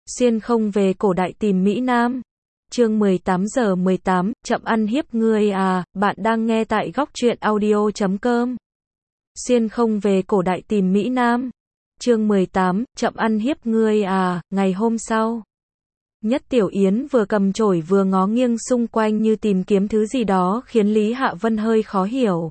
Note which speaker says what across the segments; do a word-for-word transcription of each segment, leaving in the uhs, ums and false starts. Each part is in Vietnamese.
Speaker 1: Xuyên không về cổ đại tìm Mỹ Nam. Chương mười tám giờ mười tám, chậm ăn hiếp ngươi à, bạn đang nghe tại góc truyện audio chấm com. Xuyên không về cổ đại tìm Mỹ Nam. Chương mười tám, chậm ăn hiếp ngươi à, ngày hôm sau. Nhất Tiểu Yến vừa cầm chổi vừa ngó nghiêng xung quanh như tìm kiếm thứ gì đó khiến Lý Hạ Vân hơi khó hiểu.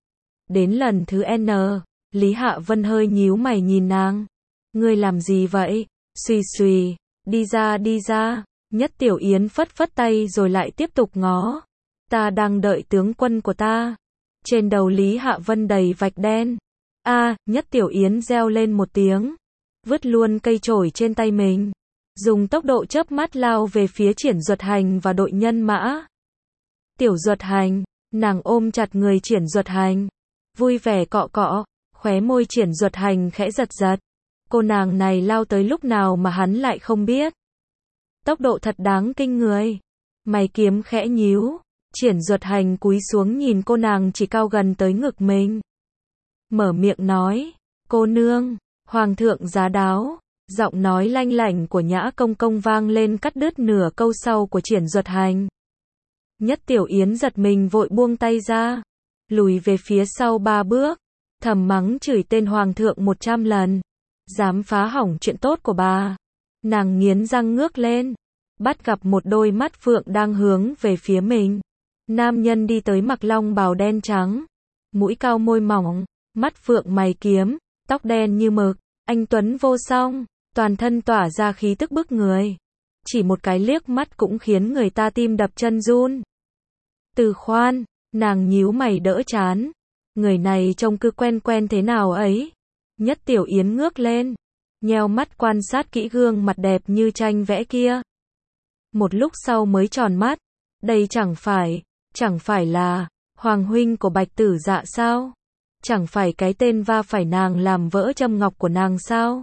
Speaker 1: Đến lần thứ N, Lý Hạ Vân hơi nhíu mày nhìn nàng. Ngươi làm gì vậy? Xùy xùy, đi ra đi ra. Nhất Tiểu Yến phất phất tay rồi lại tiếp tục ngó. Ta đang đợi tướng quân của ta. Trên đầu Lý Hạ Vân đầy vạch đen. A, Nhất Tiểu Yến reo lên một tiếng. Vứt luôn cây chổi trên tay mình. Dùng tốc độ chớp mắt lao về phía Triển Duật Hành và đội nhân mã. Tiểu Duật Hành, nàng ôm chặt người Triển Duật Hành. Vui vẻ cọ cọ, khóe môi Triển Duật Hành khẽ giật giật. Cô nàng này lao tới lúc nào mà hắn lại không biết. Tốc độ thật đáng kinh người. Mày kiếm khẽ nhíu. Triển Duật Hành cúi xuống nhìn cô nàng chỉ cao gần tới ngực mình. Mở miệng nói. Cô nương, hoàng thượng giá đáo. Giọng nói lanh lảnh của Nhã Công Công vang lên cắt đứt nửa câu sau của Triển Duật Hành. Nhất Tiểu Yến giật mình vội buông tay ra. Lùi về phía sau ba bước. Thầm mắng chửi tên hoàng thượng một trăm lần. Dám phá hỏng chuyện tốt của bà. Nàng nghiến răng ngước lên. Bắt gặp một đôi mắt phượng đang hướng về phía mình. Nam nhân đi tới mặc long bào đen trắng. Mũi cao môi mỏng. Mắt phượng mày kiếm. Tóc đen như mực. Anh tuấn vô song. Toàn thân tỏa ra khí tức bức người. Chỉ một cái liếc mắt cũng khiến người ta tim đập chân run. Từ Khoan, nàng nhíu mày đỡ chán. Người này trông cứ quen quen thế nào ấy. Nhất Tiểu Yến ngước lên. Nheo mắt quan sát kỹ gương mặt đẹp như tranh vẽ kia. Một lúc sau mới tròn mắt. Đây chẳng phải, chẳng phải là hoàng huynh của Bạch Tử Dạ sao? Chẳng phải cái tên va phải nàng làm vỡ châm ngọc của nàng sao?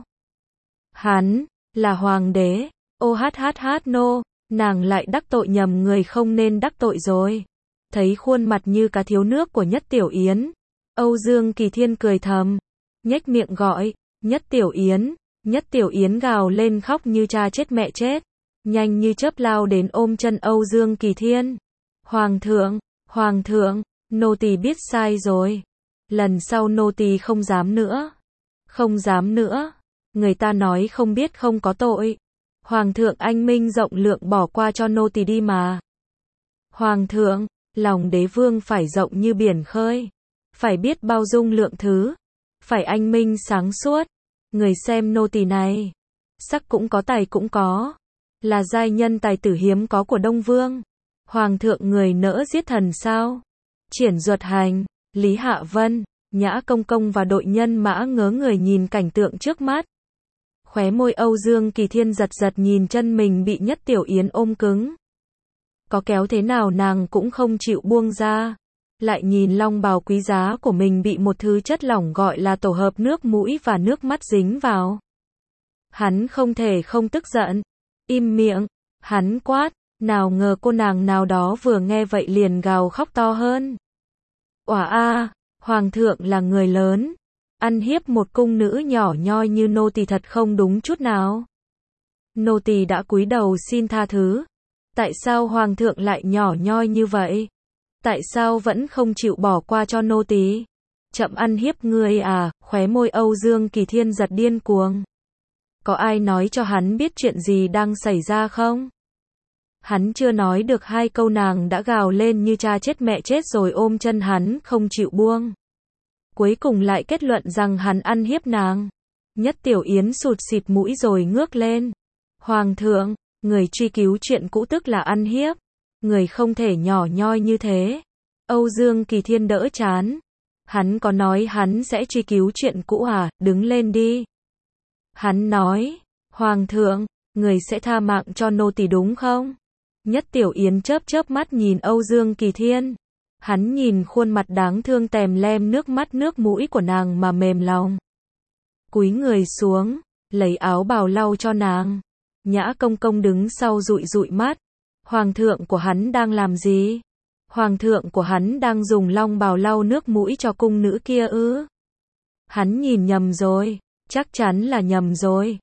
Speaker 1: Hắn, là hoàng đế. Ô hát hát hát nô, nàng lại đắc tội nhầm người không nên đắc tội rồi. Thấy khuôn mặt như cá thiếu nước của Nhất Tiểu Yến. Âu Dương Kỳ Thiên cười thầm. Nhếch miệng gọi, Nhất Tiểu Yến. Nhất Tiểu Yến gào lên khóc như cha chết mẹ chết. Nhanh như chớp lao đến ôm chân Âu Dương Kỳ Thiên. Hoàng thượng, hoàng thượng, nô tỳ biết sai rồi. Lần sau nô tỳ không dám nữa. Không dám nữa. Người ta nói không biết không có tội. Hoàng thượng anh minh rộng lượng bỏ qua cho nô tỳ đi mà. Hoàng thượng, lòng đế vương phải rộng như biển khơi. Phải biết bao dung lượng thứ. Phải anh minh sáng suốt. Người xem nô tỳ này. Sắc cũng có tài cũng có. Là giai nhân tài tử hiếm có của Đông Vương. Hoàng thượng người nỡ giết thần sao? Triển Duật Hành, Lý Hạ Vân, Nhã Công Công và đội nhân mã ngớ người nhìn cảnh tượng trước mắt. Khóe môi Âu Dương Kỳ Thiên giật giật nhìn chân mình bị Nhất Tiểu Yến ôm cứng. Có kéo thế nào nàng cũng không chịu buông ra. Lại nhìn long bào quý giá của mình bị một thứ chất lỏng gọi là tổ hợp nước mũi và nước mắt dính vào. Hắn không thể không tức giận. Im miệng, hắn quát. Nào ngờ cô nàng nào đó vừa nghe vậy liền gào khóc to hơn. Oả a, hoàng thượng là người lớn. Ăn hiếp một cung nữ nhỏ nhoi như nô tỳ thật không đúng chút nào. Nô tỳ đã cúi đầu xin tha thứ. Tại sao hoàng thượng lại nhỏ nhoi như vậy? Tại sao vẫn không chịu bỏ qua cho nô tỳ? Chậm ăn hiếp ngươi à? Khóe môi Âu Dương Kỳ Thiên giật điên cuồng. Có ai nói cho hắn biết chuyện gì đang xảy ra không? Hắn chưa nói được hai câu nàng đã gào lên như cha chết mẹ chết rồi ôm chân hắn không chịu buông. Cuối cùng lại kết luận rằng hắn ăn hiếp nàng. Nhất Tiểu Yến sụt xịt mũi rồi ngước lên. Hoàng thượng, người truy cứu chuyện cũ tức là ăn hiếp. Người không thể nhỏ nhoi như thế. Âu Dương Kỳ Thiên đỡ chán. Hắn có nói hắn sẽ truy cứu chuyện cũ à? Đứng lên đi. Hắn nói, hoàng thượng, người sẽ tha mạng cho nô tỳ đúng không? Nhất Tiểu Yến chớp chớp mắt nhìn Âu Dương Kỳ Thiên. Hắn nhìn khuôn mặt đáng thương tèm lem nước mắt nước mũi của nàng mà mềm lòng. Cúi người xuống, lấy áo bào lau cho nàng. Nhã Công Công đứng sau dụi dụi mắt. Hoàng thượng của hắn đang làm gì? Hoàng thượng của hắn đang dùng long bào lau nước mũi cho cung nữ kia ư? Hắn nhìn nhầm rồi, chắc chắn là nhầm rồi.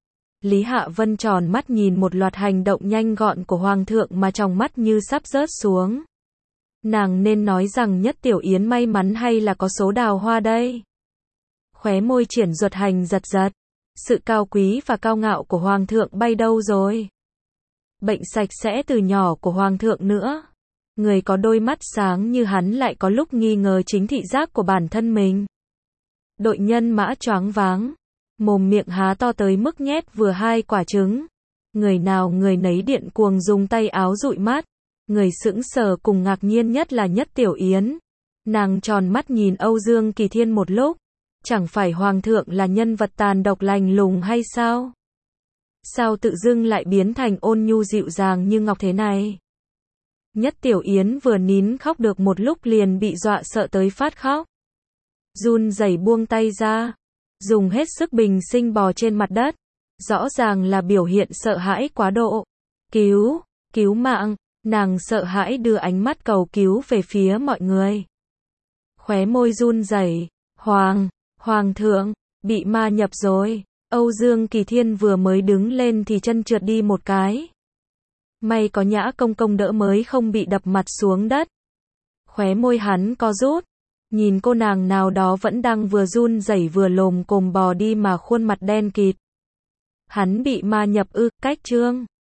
Speaker 1: Lý Hạ Vân tròn mắt nhìn một loạt hành động nhanh gọn của Hoàng thượng mà trong mắt như sắp rớt xuống. Nàng nên nói rằng Nhất Tiểu Yến may mắn hay là có số đào hoa đây? Khóe môi Triển Duật Hành giật giật. Sự cao quý và cao ngạo của Hoàng thượng bay đâu rồi? Bệnh sạch sẽ từ nhỏ của Hoàng thượng nữa. Người có đôi mắt sáng như hắn lại có lúc nghi ngờ chính thị giác của bản thân mình. Đội nhân mã choáng váng. Mồm miệng há to tới mức nhét vừa hai quả trứng. Người nào người nấy điện cuồng dùng tay áo dụi mắt. Người sững sờ cùng ngạc nhiên nhất là Nhất Tiểu Yến. Nàng tròn mắt nhìn Âu Dương Kỳ Thiên một lúc. Chẳng phải Hoàng thượng là nhân vật tàn độc lạnh lùng hay sao? Sao tự dưng lại biến thành ôn nhu dịu dàng như ngọc thế này? Nhất Tiểu Yến vừa nín khóc được một lúc liền bị dọa sợ tới phát khóc. Run rẩy buông tay ra. Dùng hết sức bình sinh bò trên mặt đất. Rõ ràng là biểu hiện sợ hãi quá độ. Cứu, cứu mạng. Nàng sợ hãi đưa ánh mắt cầu cứu về phía mọi người. Khóe môi run rẩy. Hoàng, Hoàng thượng, bị ma nhập rồi. Âu Dương Kỳ Thiên vừa mới đứng lên thì chân trượt đi một cái. May có Nhã công công đỡ mới không bị đập mặt xuống đất. Khóe môi hắn co rút. Nhìn cô nàng nào đó vẫn đang vừa run rẩy vừa lồm cồm bò đi mà khuôn mặt đen kịt. Hắn bị ma nhập ư? Cách chương